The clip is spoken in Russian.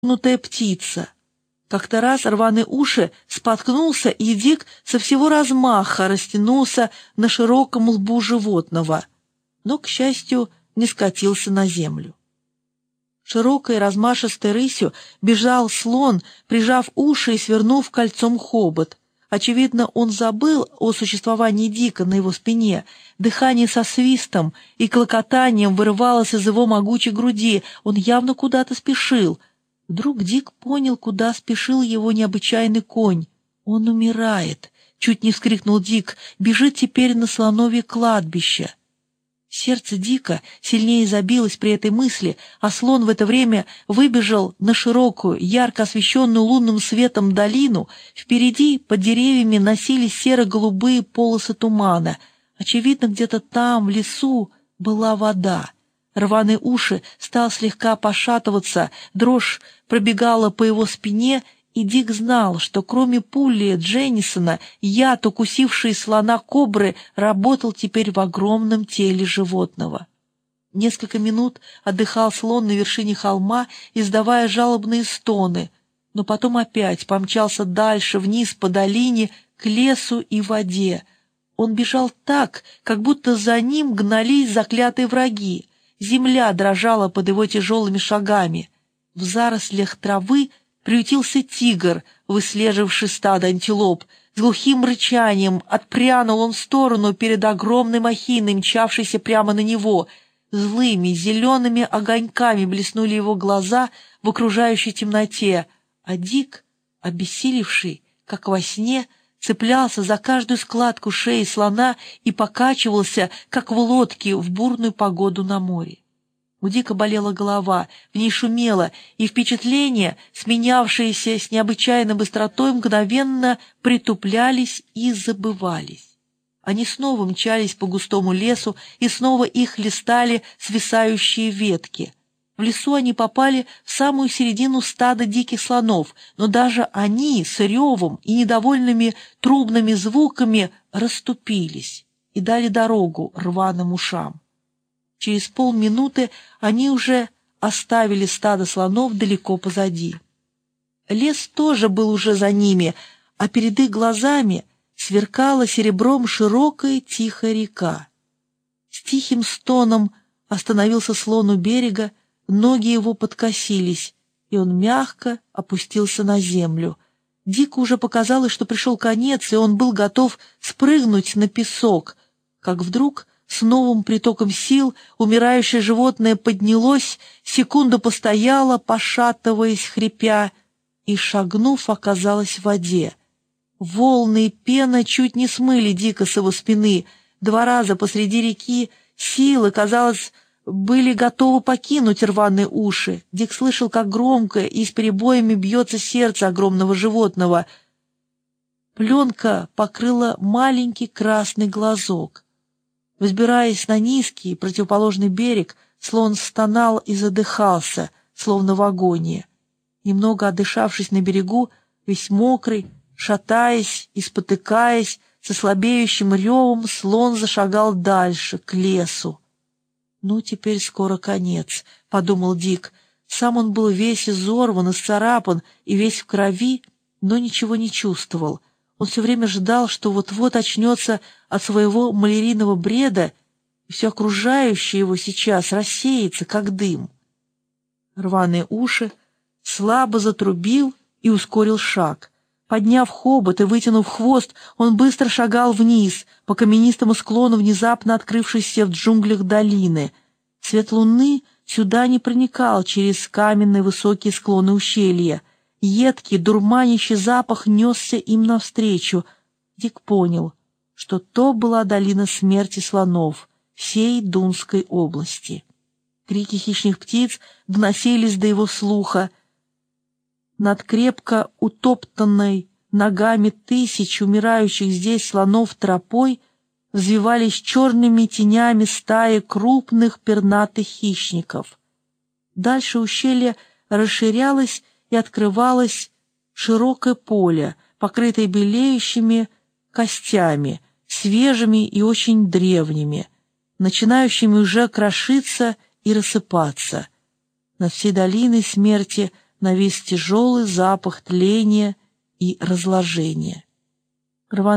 нутая птица. Как-то раз рваные уши споткнулся, и Дик со всего размаха растянулся на широком лбу животного, но, к счастью, не скатился на землю. Широкой размашистой рысью бежал слон, прижав уши и свернув кольцом хобот. Очевидно, он забыл о существовании Дика на его спине. Дыхание со свистом и клокотанием вырывалось из его могучей груди. Он явно куда-то спешил. Вдруг Дик понял, куда спешил его необычайный конь. «Он умирает!» — чуть не вскрикнул Дик. «Бежит теперь на слоновье кладбище!» Сердце Дика сильнее забилось при этой мысли, а слон в это время выбежал на широкую, ярко освещенную лунным светом долину. Впереди под деревьями носились серо-голубые полосы тумана. Очевидно, где-то там, в лесу, была вода. Рваные уши стал слегка пошатываться, дрожь пробегала по его спине, и Дик знал, что кроме пули Дженнисона, яд, укусивший слона кобры, работал теперь в огромном теле животного. Несколько минут отдыхал слон на вершине холма, издавая жалобные стоны, но потом опять помчался дальше, вниз по долине, к лесу и воде. Он бежал так, как будто за ним гнались заклятые враги. Земля дрожала под его тяжелыми шагами. В зарослях травы приютился тигр, выслеживавший стадо антилоп. С глухим рычанием отпрянул он в сторону перед огромной махиной, мчавшейся прямо на него. Злыми зелеными огоньками блеснули его глаза в окружающей темноте, а Дик, обессилевший, как во сне, цеплялся за каждую складку шеи слона и покачивался, как в лодке в бурную погоду на море. У Дика болела голова, в ней шумело, и впечатления, сменявшиеся с необычайной быстротой, мгновенно притуплялись и забывались. Они снова мчались по густому лесу, и снова их листали свисающие ветки. В лесу они попали в самую середину стада диких слонов, но даже они с ревом и недовольными трубными звуками расступились и дали дорогу рваным ушам. Через полминуты они уже оставили стадо слонов далеко позади. Лес тоже был уже за ними, а перед их глазами сверкала серебром широкая тихая река. С тихим стоном остановился слон у берега, ноги его подкосились, и он мягко опустился на землю. Дику уже показалось, что пришел конец, и он был готов спрыгнуть на песок, как вдруг с новым притоком сил умирающее животное поднялось, секунду постояло, пошатываясь, хрипя, и, шагнув, оказалось в воде. Волны и пена чуть не смыли Дика с его спины. 2 раза посреди реки силы, казалось, были готовы покинуть рваные уши. Дик слышал, как громко и с перебоями бьется сердце огромного животного. Пленка покрыла маленький красный глазок. Взбираясь на низкий противоположный берег, слон стонал и задыхался, словно в агонии. Немного отдышавшись на берегу, весь мокрый, шатаясь и спотыкаясь, со слабеющим ревом слон зашагал дальше, к лесу. «Ну, теперь скоро конец», — подумал Дик. Сам он был весь изорван, исцарапан и весь в крови, но ничего не чувствовал. Он все время ждал, что вот-вот очнется от своего малярийного бреда, и все окружающее его сейчас рассеется, как дым. Рваные уши слабо затрубил и ускорил шаг. Подняв хобот и вытянув хвост, он быстро шагал вниз, по каменистому склону внезапно открывшейся в джунглях долины. Свет луны сюда не проникал через каменные высокие склоны ущелья. Едкий, дурманящий запах несся им навстречу. Дик понял, что то была долина смерти слонов всей Дунской области. Крики хищных птиц доносились до его слуха. Над крепко утоптанной ногами тысяч умирающих здесь слонов тропой взвивались черными тенями стаи крупных пернатых хищников. Дальше ущелье расширялось и открывалось широкое поле, покрытое белеющими костями, свежими и очень древними, начинающими уже крошиться и рассыпаться. Над всей долиной смерти навис тяжелый запах тления и разложения.